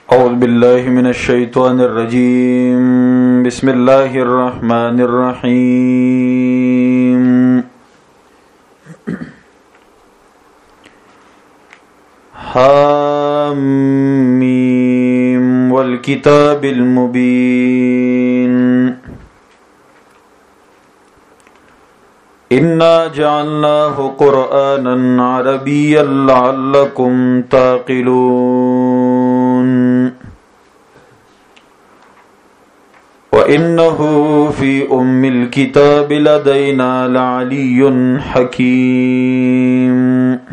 أعوذ بالله من الشيطان الرجيم بسم الله الرحمن الرحيم حاميم والكتاب المبين إنا جعلناه قرآنا عربيا لعلكم تعقلون وإنه في أم الكتاب لدينا لعلي حكيم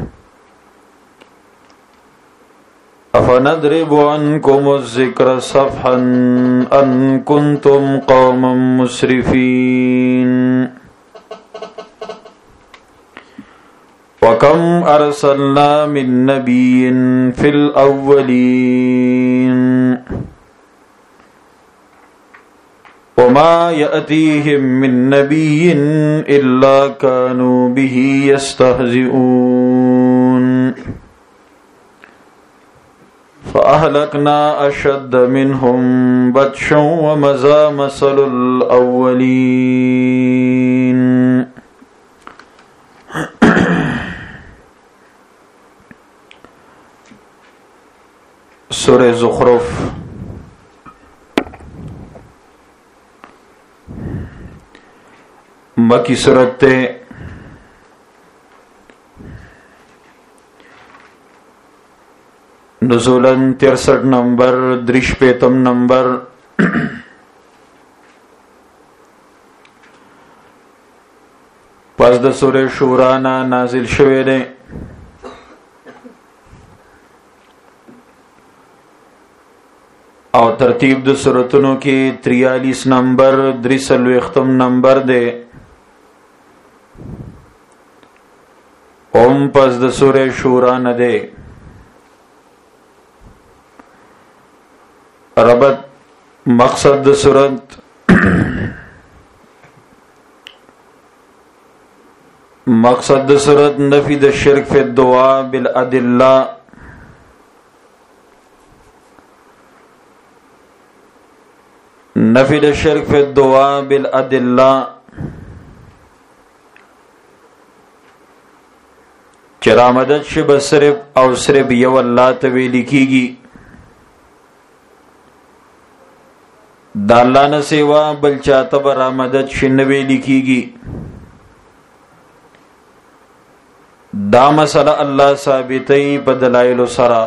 أفنضرب عنكم الذكر صفحا أن كنتم قوما مسرفين وكم أرسلنا من نبي في الأولين وما يأتيهم من نبي إلا كانوا به يستهزئون فأهلكنا أشد منهم بطشا ومضى مثل الأولين سورة زخرف مکی سورت تے نزولاً 63 نمبر درش پیتم نمبر پس د سورہ شورانا نازل شوے دے او ترتیب د سورتونو کې 43 نمبر 43 نمبر دے اوم پس د سورہ شورا نه دے ربط مقصد د سورت مقصد د سورت نفی د شرک فی الدعاء بالادلہ نفی د شرک فی الدعاء بالادلہ چرا مدد شب صرف او صرف یو اللہ تویلی کیگی دا اللہ نه سوا بل چاته برا مدد شنویلی کیگی دا مسئلہ اللہ ثابتی پا دلائل سرا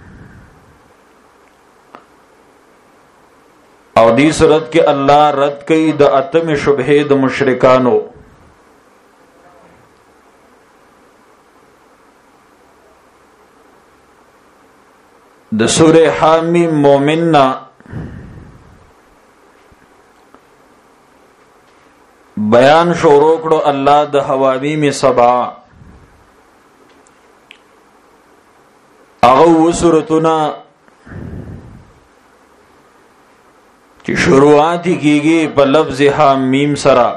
او دی صورت کے اللہ رد کئی دا اتم شبہ دا مشرکانو د سورہ حامیم مومننا بیان شروع کړو الله د حوامیم سبع هغه و سورتونه چې شروعات کیږي په لفظ حامیم سره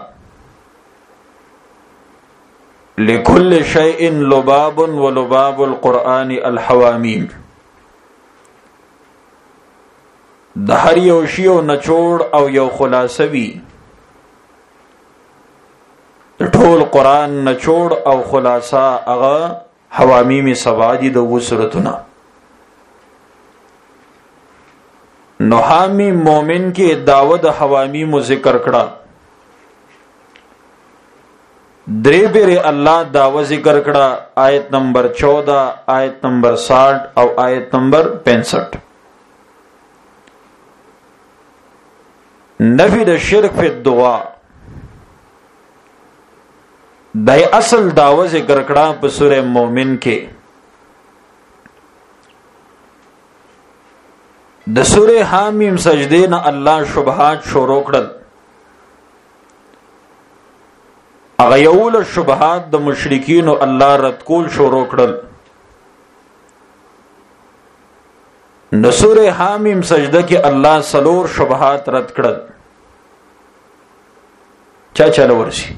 لكل شيء لباب ولباب القرآن الحوامیم د هر یو شی او نچوړ او یو خلاصه وی د ټول قران نچوړ او خلاصه هغه حوامیم سبع دي د و سورتونه نو حامیم مومن کې داود حوامیم ذکر کړه درې بیر الله داو ذکر کړه آیت نمبر 14 آیت نمبر 60 او آیت نمبر 65 نفی د شرک فی الدعاء دای اصل داو ذکر کړه په سورہ مومن کې د سورہ حامیم سجدے نه الله شبهات شروع کړل هغه یول شبهات د مشرکین او الله رد کول شروع کړل نو سورہ حامیم سجده کې الله سلور شبهات رد کړل چا چلو ورشي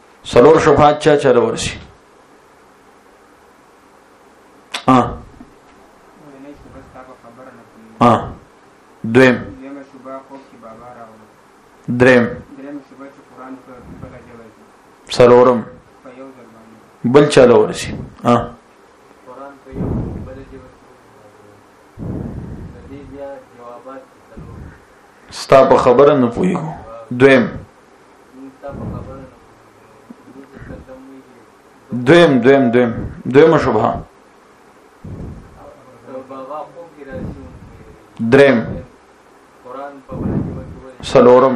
سلور شبهات چا چلو ورشي دویم دریم سلورم بل چاله ورسی ستا په خبره نه پوهیږو دویم شبهه دریم سلورم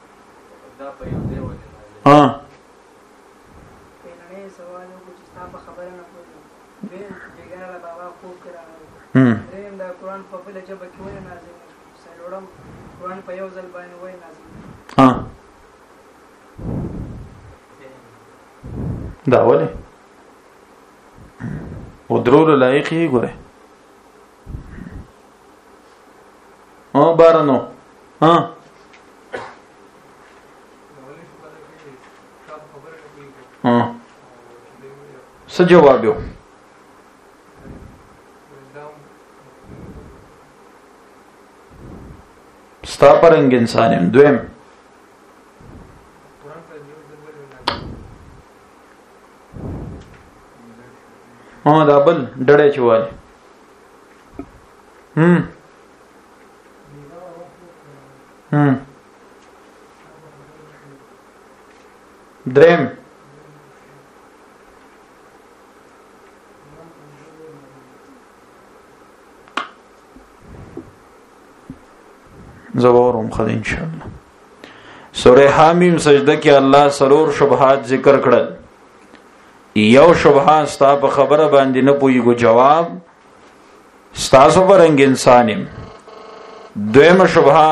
دا ولی ودرولو لایقی ګوره بارانو څه جواب یو ستا پرنګ انسان یم دویم دا بل ډړې چواله دریم زوورم خد ان شاء الله سوره حامیم سجده کې الله سرور شبهات ذکر کړل یو شبهه ستا په خبره باندې نه پويګو جواب ستاسو پرنګ انسانیم دویمه شبهه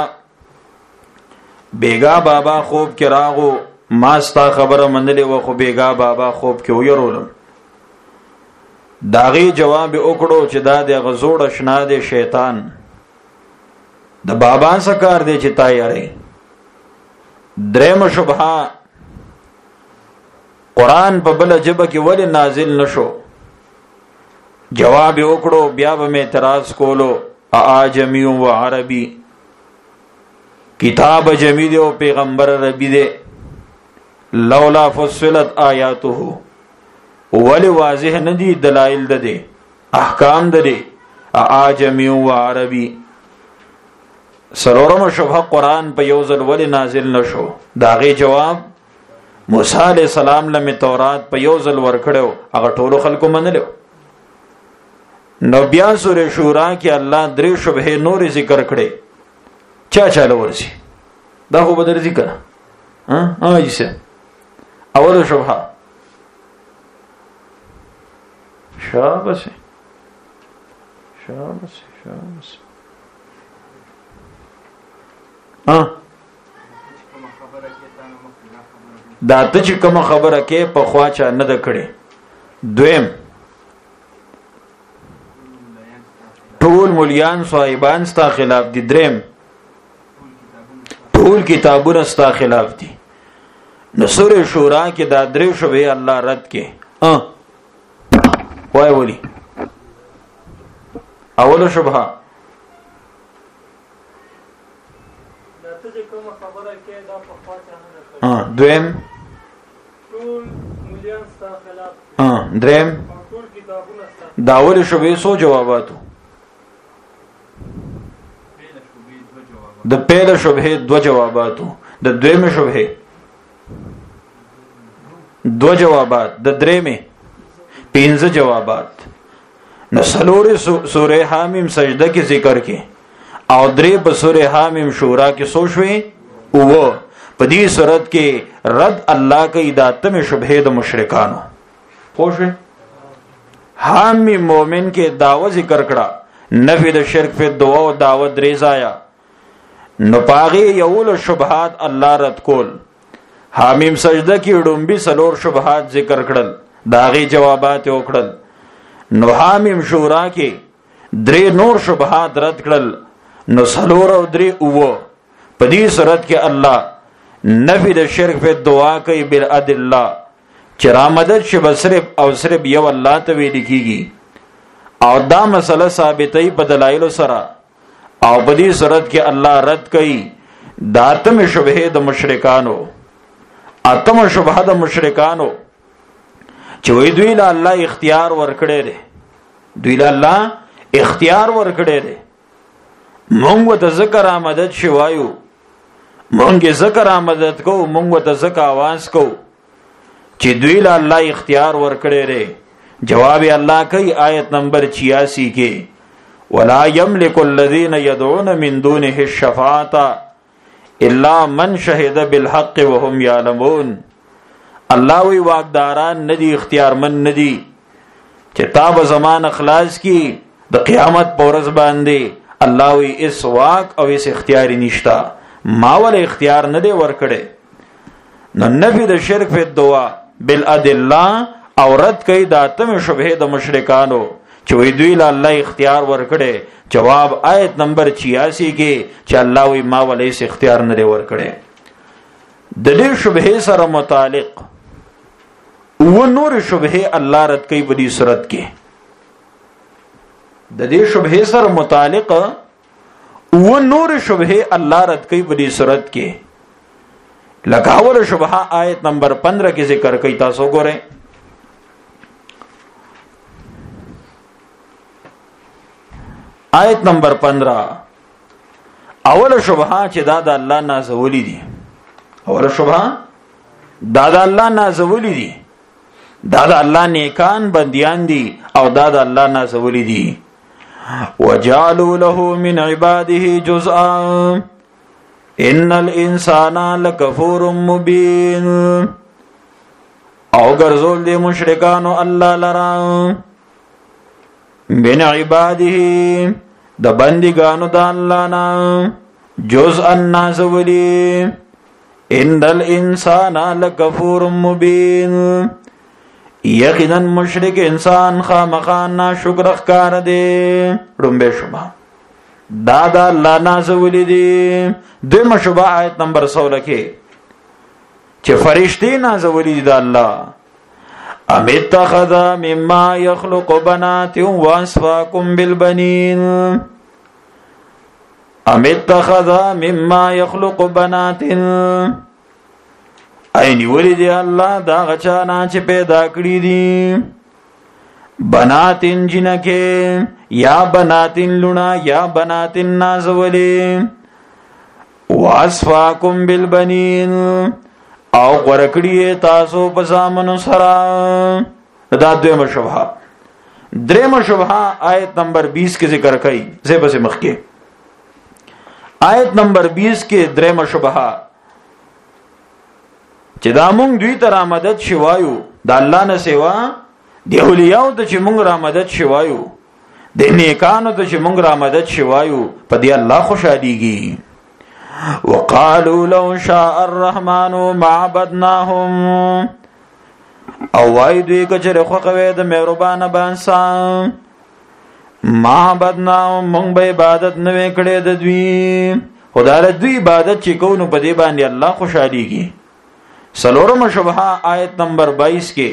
بیگا بابا خوب کې راغو ما ستا خبره منلې و خو بیگا بابا خوب کې ويرولم داغي جواب وکړو چې دا د غزوړ شنا د شیطان د بابا سکار دی چې تایاره دریم شبهه قرآن په بل جبه کې ولې نازل نشو جواب وکړو بیا به اعتراض کولو اعجمی و عربی کتاب جمی دی او پیغمبر عربی دی لولا فصلت آیاته ولی واضح ندی دلائل ده احکام ده اعجمی و عربی سرورم شبه قرآن په یوزل ولی نازل نشو داغي جواب موسی علیہ السلام لمه تورات په یوزل ورکړو هغه ټولو خلکو منلو نو بیا سورې شورا کې الله درې شبهه نور ذکر کړي چا چاله ورسي دا خو بدر ذکر ایسه اول شبهه شاباش دا ته چې کوم خبره کې په خواچا نه د کړي دویم ټول مولیان صاحبان ستا خلاف دي دریم ټول کتابونه ستا خلاف دي نو سورې شورا کې دا درې شوبې الله رد کې وای ولي اول شبهه دویم دریم داول شبهه سو جواباتو د پیله شبهه دو جواباتو د دویم شبهه دو جوابات د دریمه پنځه جوابات نو سلوري سوره حامیم سجده کې ذکر کې او درې په سوره حامیم شورا کې سوچوي او په دې صورت کې رد الله کوي د اتم شبهه د مشرکانو خوښه حامیم مومن کې داوا ذکر کړه نفي د شرک په دعا او دعوت ریزایا نو پاغي یول شبهات الله رد کول حامیم سجده کې ډومبي سلور شبهات ذکر کړل داغي جوابات وکړل نو حامیم شورا کې درې نور شبهات رد کړل نو سلور او درې او په دې صورت کې الله نفي د شرک په دعا کوي بالادله چې را مدد شي صرف او صرف یو الله ته ویل کیږي او دا مسله ثابتې په دلایل سره او په دې صورت کې الله رد کوي داتم شبهه د مشرکانو، اتم شبهه د مشرکانو چې وی دوی له الله اختیار ورکړي دي، دوی له الله اختیار ورکړي دي. مونږ ته ذکر آمدد شوایو، مونږ ذکر آمدد کو، مونږ ته ذکر आवाज کو چې دوی له الله اختیار ورکړي دي. جواب الله کوي آیت نمبر 86 کې ولا يملك الذين يدعون من دونه الشفاعة الا من شهد بالحق وهم يعلمون. الله وی واقداران ندی، اختیارمن ندی چې تاب زمان اخلاص کی د قیامت پورز باندې. الله وی اس واق او اس اختیار نشتا، ما ول اختیار نه دی ورکړي. نو نفی د شرک په دعا بالادله او رد کوي د اتم شبهه د مشرکانو چې وی دوی له الله اختیار ورکړي. جواب آیت نمبر 86 کې چې الله وی ما ولې اختیار نه ورکړي. د دې شبهه سره متعلق و نور شبهه الله رد کوي په دې صورت کې. د دې شبهه سره متعلق و نور شبهه الله رد کوي په دې صورت کې. لکاول شبهه آیت نمبر 15 کې ذکر کوي، تاسو ګورئ. آیت نمبر 15 اول شبهه چې دا د الله نازولی دي، اول شبهه دا د الله نازولی دي، دا د الله نیکان بندیان دي او دا د الله نازولی دي. وجعلوا له من عباده جزءا ان الانسان لکفور مبین. او ګرځول دي مشرکانو الله لرا من عباده د بندگانو د الله نه جزءا نازولی. ان الانسان لکفور مبین. یقینا مشرک انسان خامخا ناشکر ښکار دی. ډومبه شوبه دا د الله نازولی دی. دویمه شوبه آیت نمبر 16 کې چې فرشتي نازولی دی د الله. ام اتخذ مما يخلق بنات واسفاكم بالبنين. ام اتخذ مما يخلق بنات اینی ولی الله دا غچانا چې پیدا کړی دي بناتن جنکه یا بناتن لونا یا بناتن نازولی. واسفاکم بالبنین او ورکړی تاسو په زامنو سره. دا دویمه شبهه. دریمه شبهه آیت نمبر 20 کې ذکر کړي، زه به مخ کې آیت نمبر 20 کې دریمه شبهه چې دا مونږ دوی ته را مدد شوایو د الله نه سوا، د اولیاء ته چې مونږ را مدد شوایو، د نیکانو ته چې مونږ را مدد شوایو، په دې الله خوشاليږي. وقالوا لو شاء الرحمن ما عبدناهم. او وای دوی کچره خو کوي د مهربان بانسان ما عبدناهم، مونږ به عبادت نه وکړې د دوی. خدای دوی عبادت چې کوو نو په دې باندې الله خوشاليږي. سلورم شبهه آیت نمبر 22 کې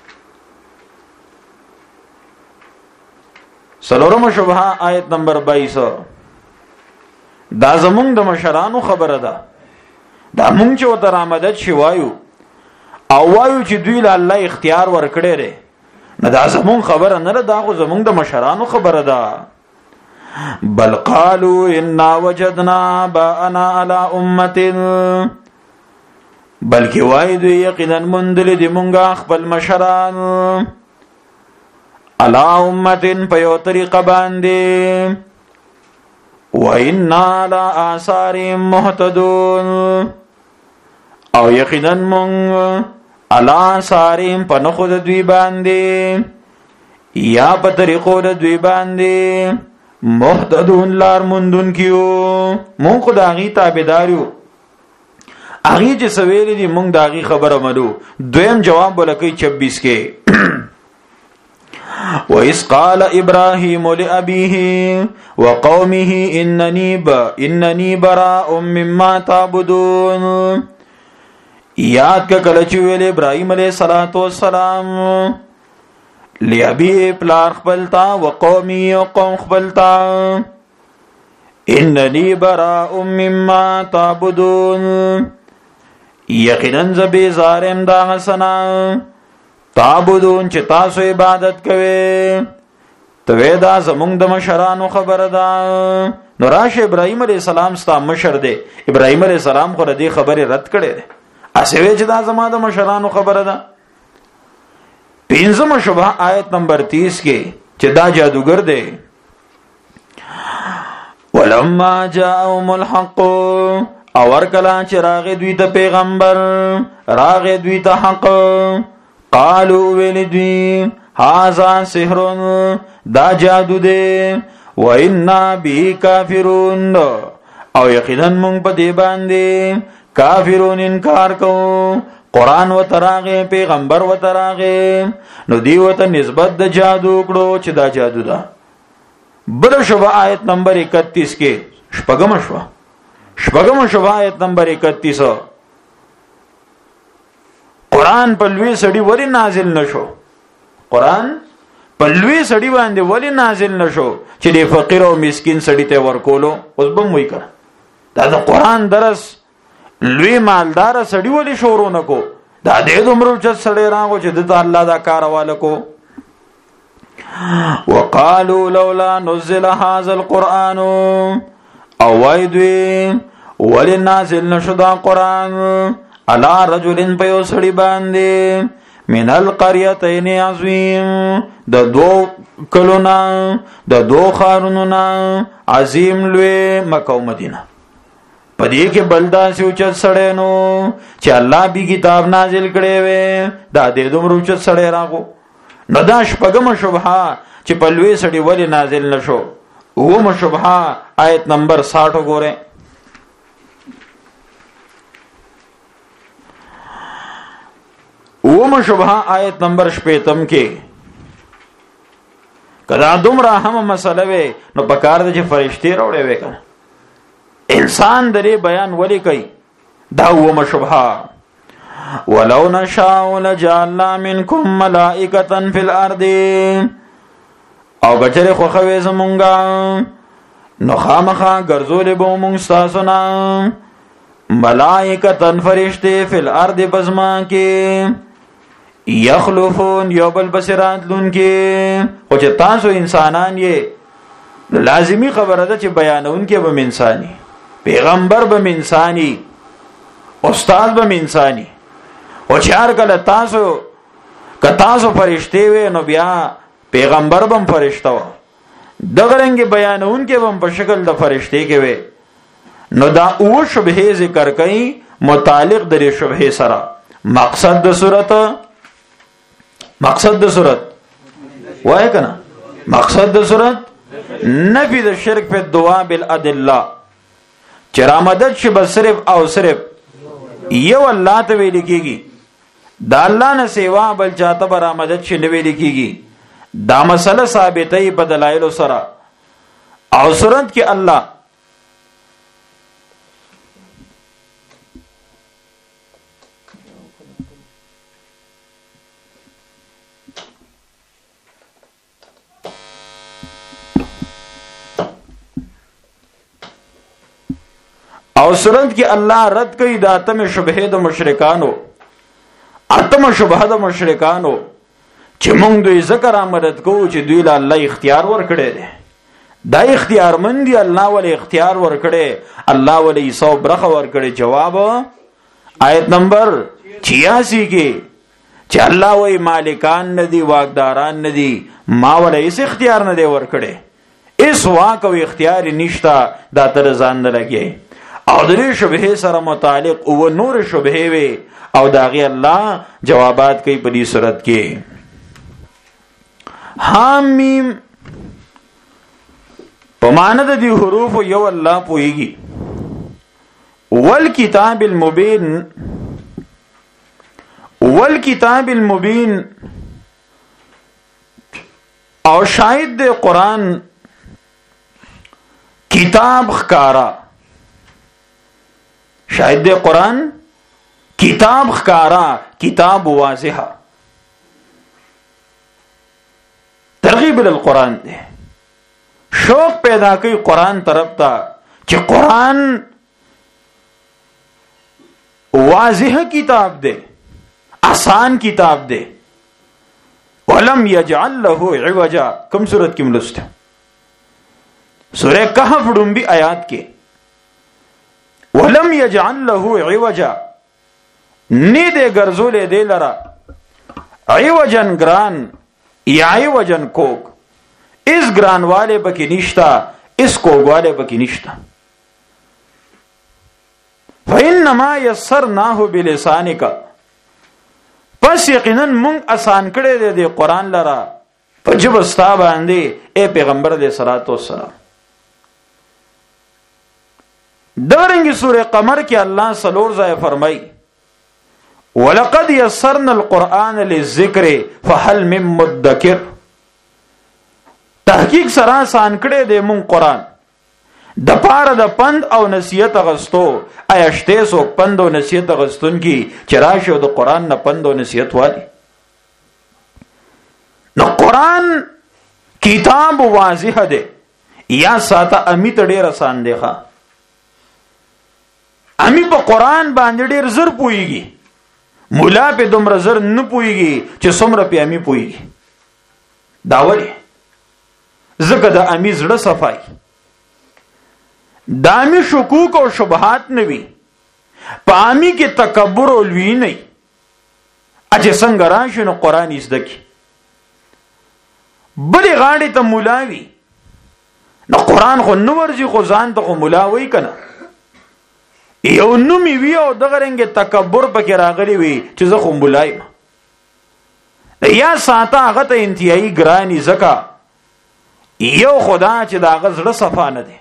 سلورم شبهه آیت نمبر 22 دا زمونږ د مشرانو خبره ده. دا مونږ چې وته رامدد شوایو او وایو چې دوی له الله اختیار ورکړي لري، نه دا زمونږ خبره نه ده، دا خو زمونږ د مشرانو خبره ده. بل قالوا انا وجدنا باءنا على امه. بلکې وای دوی یقینا مندل دي مونږه خپل مشران علی امتن په یو طریقه باندې. و انا علی آثارهم مهتدون. او یقینا مونږ علی آثارهم په نخو د دوی باندې یا په طریقو د دوی باندې مهتدون لار مندون کیو. مونږ خدای تابعداریو اغي چې سویل دي مونږ داغي خبره ملو. دویم جواب ولکې 26 کې وَإِذْ قَالَ إِبْرَاهِيمُ لِأَبِيهِ وَقَوْمِهِ إِنَّنِي بَرَاءٌ مِّمَّا تَعْبُدُونَ. یاد کا کله چې ویل ابراهيم عليه صلوات و سلام لأبي پلار خپلتا وقومي او قوم خپلتا اننی براء مما تعبدون یقینا ز بیزارم دا غسنا تعبدون چې تاسو عبادت کوئ. توی دا زمونږ د مشرانو خبره ده. نو راشه ابراهیم علیه السلام ستا مشر دی. ابراهیم علیه السلام خو دې خبره رد کړي ده. اسوي چې دا زما د مشرانو خبره ده. پنځمه شبهه آیت نمبر 30 کې چې دا جادوګر دی. ولما جاءهم الحق اور کلا چې راغې دوی ته پیغمبر راغې دوی ته حق قالوا ولدوی هذا سحر دا جادو دی و انا به کافرون او یقینا مونږ په دې باندې کافرون انکار کوو. قرآن و تراغه پیغمبر و تراغه نو دیو ته نسبت د جادو کړو چې دا جادو ده. بل شوبه آیت نمبر 31 کې شپږم شوبه آیت نمبر 31 قرآن په لوی سړی ولی نازل نشو؟ قرآن په لوی سړی باندې ولی نازل نشو چې د فقیر او مسکین سړی ته ورکولو؟ اوس بم وای کړه دا د قرآن درس لوی مالدار سړی ولی شورو نکو؟ دا دې دومره چې سړی راغو چې د الله دا کارواله کو. وقالوا لولا نزل هذا القرآن او وایدوی ولی نازل نشو دا قرآن علی رجل په سړی باندې من القريتين عظيم د دو کلونا د دو خاروننا عظیم لوی مکه او مدینه. پدې کې بلدا سی اوچت سړی نو چې الله به کتاب نازل کړي وي دا دې دومره اوچت سړی راغو. نو دا شپږم شبهه چې په لوی سړی ولی نازل نشو. اوم شبهه آیت نمبر 60 وګورئ. اوم شبهه آیت نمبر 65 کې کدا دومره هم مسله وي نو پکار دي چې فرشتي راوړي وي کنه. انسان درې بیان ولی کوي. دا اوم شبهه ولو نشاء لجعلنا منكم ملائکه فی الارض او بچره خو خوي زمونږه نو خامخا ګرځولې به مونږ تاسو نه ملائکه فرشتي فی الارض بزما کې یخلفون یو بل بصیرات لون کې. او چې تاسو انسانان یې لازمی خبره ده چې بیانون کې به انساني پیغمبر به انساني استاد به انساني او چې هر کله تاسو فرشتي وي نو بیا پیغمبر به فرشتہ و دغه رنګ بیانون کې به په شکل د فرشتي کې وي. نو دا او شبهه ذکر کړي متعلق د شبهه سره. مقصد د صورت وای کنه مقصد د صورت نفی د شرک په دعا بالادله چې را مدد شي بس صرف او صرف یو الله ته ویل کیږي. دا الله نه سیوا بل چاته برا مدد شي نه ویل کیږي. دا مسله ثابتې په دلایل سره او صورت کې الله او صورت کې الله رد کوي د اتم شبهه د مشرکانو. اتم شبهه د مشرکانو چې مونږ دوی ذکر مدد کوو چې دوی له الله اختیار ورکړي دي. دا اختیار مندي الله ولې اختیار ورکړي الله ولې سو برخه ورکړي. جواب آیت نمبر 86 کې چې الله وایي مالکان ندي واقداران ندي ما ولې اس اختیار نه دی ورکړي. اس واک او اختیار نشتا دا تر ځان نه لګي. او درې شبهه سره متعلق او نور شبهه وي او داغي الله جوابات کوي په دې صورت کې. حامیم په معنی د دې حروف یو الله پويږي. والکتاب المبین او شاید د قرآن کتاب خکارا. شاید د قرآن کتاب خکارا کتاب واضحه ترغیب للقرآن ده. شوق پیدا کوي قرآن طرف ته چې قرآن واضح کتاب دے، آسان کتاب دے. ولم یجعل له عوجا، کم صورت کی ملست ہے؟ سورہ کہف ڈنبی آیات کے. ولم یجعل له عوجا، نی دے گرزولے دے لرا عوجن گران یا عوجن کوک، اس گران والے بکی نشتا، اس کوک والے بکی نشتا. فَإِنَّمَا يَسَّرْنَاهُ بِلِسَانِكَ، پس یقینا مونږ آسان کړی دی قرآن لرا په ژبه ستا باندې اے پیغمبر علیہ الصلوۃ والسلام. دغرنګ سورہ قمر کې الله سلور ځای فرمای ولقد یسرنا القرآن للذکر فهل من مدکر، تحقیق سره آسان کړی دی مونږ قرآن د پاره د پند او نصیحت غستو. آیشته سو پند او نصیحت غستون کی چراشه د قرآن نه پند او نصیحت والی. نو قرآن کتاب واضح ده، یا ساته امی ته ډیر آسان دی ښا. امی په قرآن باندې ډیر زر پويږي، مولا په دومره زر نه پويږي چې څومره په امی پويږي. دا ولی زکه د امی زړه صفای، دامی شکوک او شبہات نوی، پامی کی تکبر او لوی نئی. اچھے سنگ راشنو قرآن ازدکی بلی غاڑی تا ملاوی نو قرآن خو نورزی خو زان تا خو ملاوی کنا یو نمی وی او دغرنگ تکبر پکی راغلی وی چیز خو ملائی ما یا ساتا آغا تا انتیائی گرانی زکا یو خدا چی دا آغا زڑا صفا نده.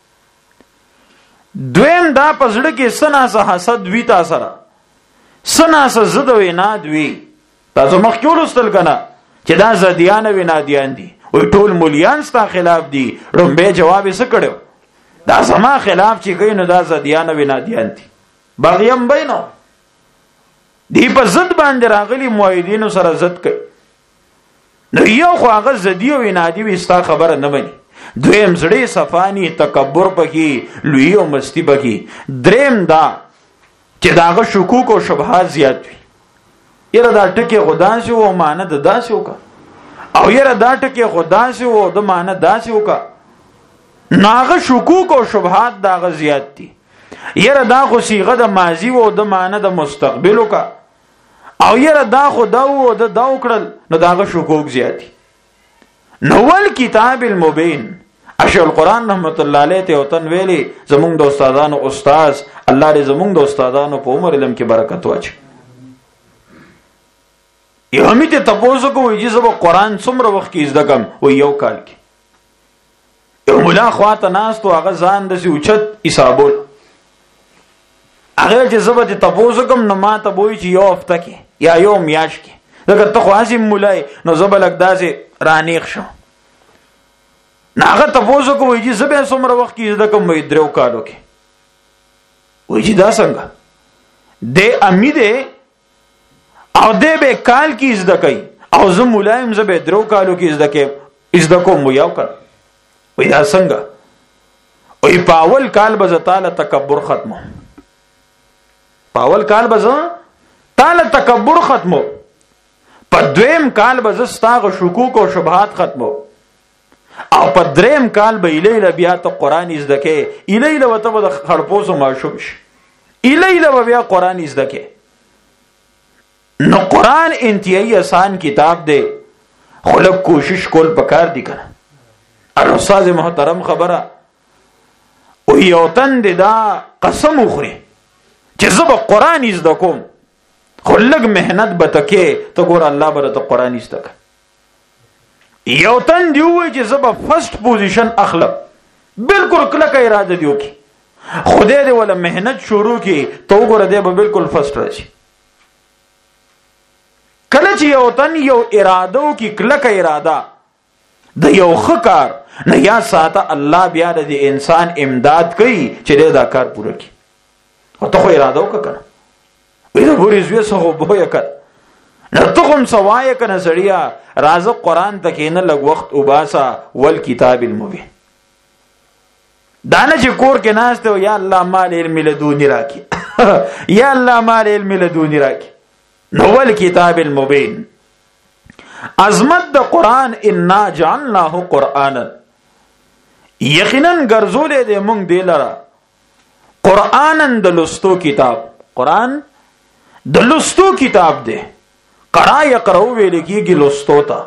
دویم دا پزړه کې سناسه حسد وی تا سره، سناسه زد و عناد وی. تاسو مخکې ولوستل کنه چې دا زدیان و عنادیان دي، وی ټول مولیان ستا خلاف دي. رومبه جواب یې څه کړو؟ دا زما خلاف چې کوي نو دا زدیان و عنادیان دي. باغیم بینو دی په زد باندې راغلي موحدینو سره زد کوي. نو یو خو هغه زدی او عنادی وي ستا خبره نه مني. دویم زړی صفانی تکبر پکی، لوی او مستی پکی. دریم دا چې داغه شکوک او شبهات زیات وي. یره دا ټکی خداسي او معنی د داسي وکا، او یره دا ټکی خداسي او د معنی داسي وکا. ناغه شکوک او شبهات داغه زیات دي. یره دا خو صيغه د ماضی او د معنی د مستقبل وکا، او یره دا خو دا او د دا وکړل نو داغه شکوک زیات دي. نوول کتاب المبین اشو القرآن رحمت الله علیه ته وطن ویلی زمونږ د استادانو استاد الله دې زمونږ د استادانو په عمر علم کې برکت واچي. یو همیت تاسو کوی چې زبر قرآن څومره وخت کې زده کم و یو کال کې. یو مولا خواته ناس تو هغه ځان د سی اوچت حسابول هغه چې زبر تاسو کوم نو ما ته وای چې یو هفته کې یا یو میاش کې دغه ته خو عظیم مولای نو زبلک داسې رانیخ شو. ناغه تاسو کوی چې زبې څومره وخت کې زده کوم وې درو کالو کې. وای چې دا څنګه دې امیده او دې به کال کې زده کوي او زه مولایم زبې درو کالو کې زده کې زده کوم یو کال. وای دا څنګه؟ وای په اول کال به تعالی تکبر ختمو، په اول کال به تعالی تکبر ختمو، په دویم کال به زستاغه شکوک او شبهات ختمو، او په دریم کال به الیله بیا ته قرآن زده کې. الیله وته به خړپوسو ماشوم شي، الیله به بیا قرآن زده کې. نو قرآن انتهایی آسان کتاب دی، خلک کوشش کول پکار دی کنه. ار استاد محترم خبره او یو تن دا قسم وخوري چې زه به قرآن زده کوم، خو لږ محنت به تکې ته ګور الله به ته قرآن زده کوي. یو تن دی وای چې زه به فرست پوزیشن اخلم، بالکل کلکه اراده دی وکي، خدای دې ولا محنت شروع کی تو ګور دې به بالکل فرست راشي. کله چې یو تن یو اراده وکي کلکه اراده د یو خکار نه یا ساته الله بیا د انسان امداد کوي چې دا کار پوره کړي. او ته خو اراده وکړه ویره پوری زوی سو بویا کړ نه ته کوم سوای کنه سړیا راز قرآن تکې نه لګ وخت وباسا ول کتاب المبین. دانه چې کور کې ناشته یا الله مال علم لدونی راکي یا الله مال علم لدونی راکي. نو ول کتاب المبین عظمت د قران انا جعلناه قرانا یقینا ګرځولې دې مونږ دې لرا قرانن د لستو کتاب. قران د لستو کتاب دی. قرا یقرأ ویل کېږي لستو ته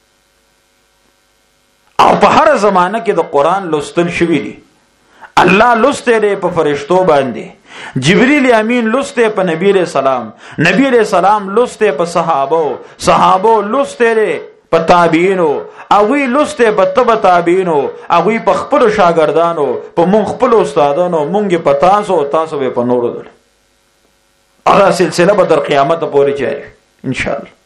او په هر زمانه کې د قران لستل شوی دی. الله لسته دی په فرشتو باندې، جبرئیل امین لسته په نبی علیہ السلام، نبی علیہ السلام لسته په صحابو لسته دی په تابعینو، اوی لسته په تبع تابعینو، اوی په خپل شاګردانو، په مونږ خپل استادانو، مونږ په تاسو به په نورو دل. هغه سلسله به در قیامت پورې جاری ان شاء الله.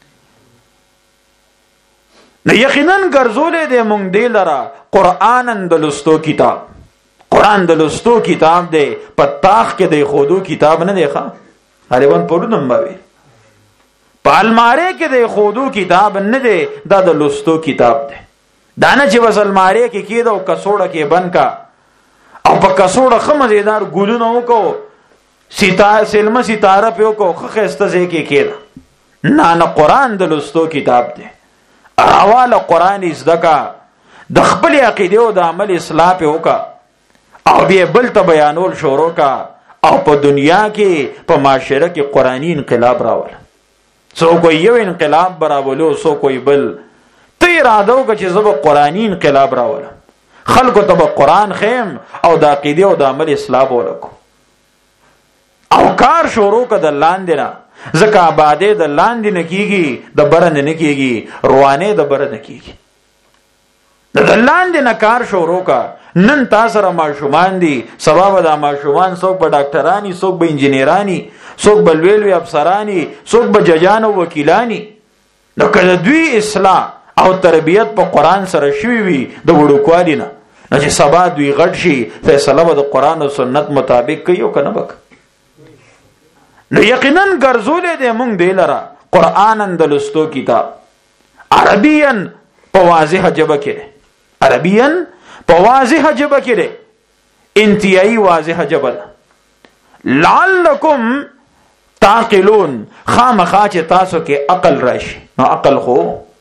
نو یقینا ګرځولې دې مونږ دې لرا قرانن د لستو کتاب. قران د لستو کتاب دی، په تاخ کې د خودو کتاب نه دی ښا غالبا پړونم باوي، په الماره کې د خودو کتاب نه دی، دا د لستو کتاب دی. دا نه چې وس الماره کې کېده او کڅوړه کې بند کا او په کڅوړه خمزیدار ګلونه وکاو سلمه ستاره په کو خسته ځای کې کېده. نه قران د لستو کتاب دی. احوال قران زدکا د خپل عقیده او د عمل اصلاح په وکا او بیا بل ته بیانول شروع کا او په دنیا کې په معاشره کې قرآنی انقلاب راول. سو کوئی یو انقلاب براولو، سو کوئی بل. ته اراده وکړه چې زه به قرآنی انقلاب راولم، خلکو ته به قرآن خیم او د عقیده او د عمل اصلاح ولکو او کار شروع کړه د لاندې نه. ځکه آبادې د لاندې نه کېږي، د بره نه کېږي، روانې د بره نه کېږي. د لاندې نه کار شروع کړه. نن تاسو سره ماشومان دي، سبا به دا ماشومان څوک به ډاکټرانی، څوک به انجینیرانی، څوک به لوی افسرانی، څوک به ججان او وکیلانی. نو کله دوی اصلاح او تربیت په قران سره شوي وي د وړوکوالي نه، نو چې سبا دوی غټ شي فیصله به د قران او سنت مطابق کوي او کنه بک. نو یقینا ګرځولې دې مونږ دې لرا قرانن د لستو کتاب، عربین په واضح جبه کې، عربین په واضح جبه کې ده، انتهایی واضح جبه ده. لعلکم تعقلون، خامخا چې تاسو کې عقل راشي. نو عقل خو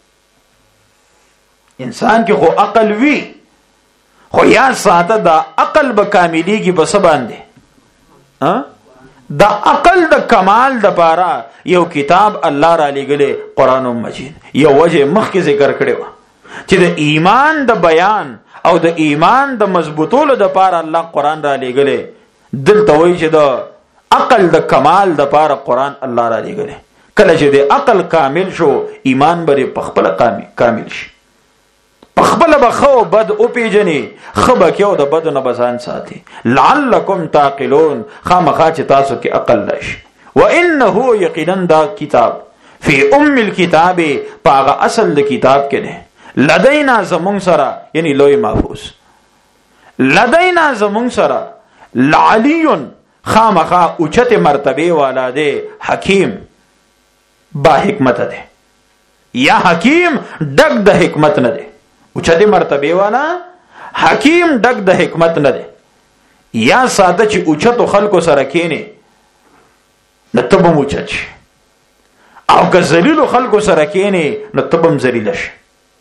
انسان کې خو عقل وی، خو یا ساته دا عقل به کاملیږي په څه باندې؟ دا عقل د کمال د پاره یو کتاب الله را لېږلی قرآن مجید. یو وجه مخکې ذکر کړی و چې د ایمان د بیان او د ایمان د مضبوطولو د پاره الله قرآن را لېږلی. دلته وایي چې د عقل د کمال د پاره قرآن الله را لېږلی. کله چې د عقل کامل شو، ایمان به په خپله کامل شي، په خپله به ښه او بد وپېژني، ښه به کې او د بدو نه به ځان ساتي. لعلکم تعقلون، خامخا چې تاسو کې عقل راشي. وانه یقینا دا کتاب فی ام الکتاب، په هغه اصل د کتاب کې دی. لدینا زمون سره، یعنی لوی محفوظ، لدینا زمون سره لعلیون، خامخا اوچت مرتبه والا دی، حکیم با حکمت دی. یا حکیم ډک د حکمت نه دی، اوچت مرتبه والا حکیم ډک د حکمت نه دی. یا ساده چې اوچت خلکو سره کینی نو تبم اوچت شي، او که ذلیل خلکو سره کینی نو تبم ذلیل شي.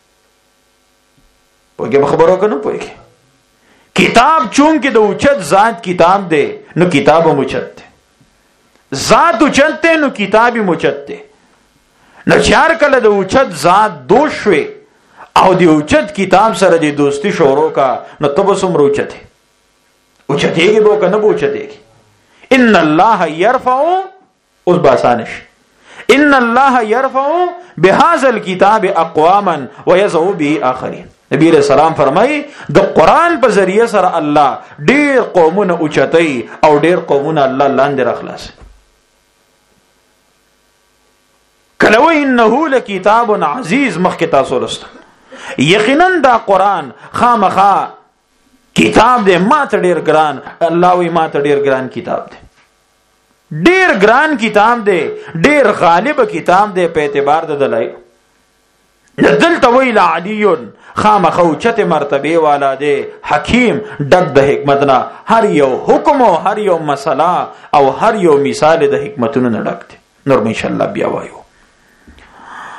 پوهیږي خبرو کنه پوهیږي. کتاب چون کې د اوچت ذات کتاب دی، نو کتاب هم اوچت دی. ذات اوچت دی نو کتاب هم اوچت دی. نو چار کله د اوچت ذات دوش شوي او د اوچت کتاب سره د دوستی شروع کا، نو تب څومره اوچت دی. اوچتېږي به که نه به اوچتېږي. ان الله یرفع، اوس به اسانه شي، ان الله یرفع بهذا الكتاب اقواما ويضع به آخرین. نبی علیہ السلام فرمایي د قرآن په ذریعه سره الله ډېر قومونه اوچتوي او ډېر قومونه الله لاندې راخلاصوي. کله وایي انه لکتاب عزیز، مخکې تاسو لوستل، یقینا دا قرآن خامخا کتاب دی ما ته ډېر ګران. الله وایي ما ته ډېر ګران کتاب دی، ډېر ګران کتاب دی، ډېر غالب کتاب دی په اعتبار د دلایل. دلته ویل علیون خامخا اوچته مرتبه والا دی، حکیم ډک د حکمت نه، هر یو حکم او هر یو مسله او هر یو مثال د حکمتونو نه ډک دی. نور ان شاء الله بیا وایو.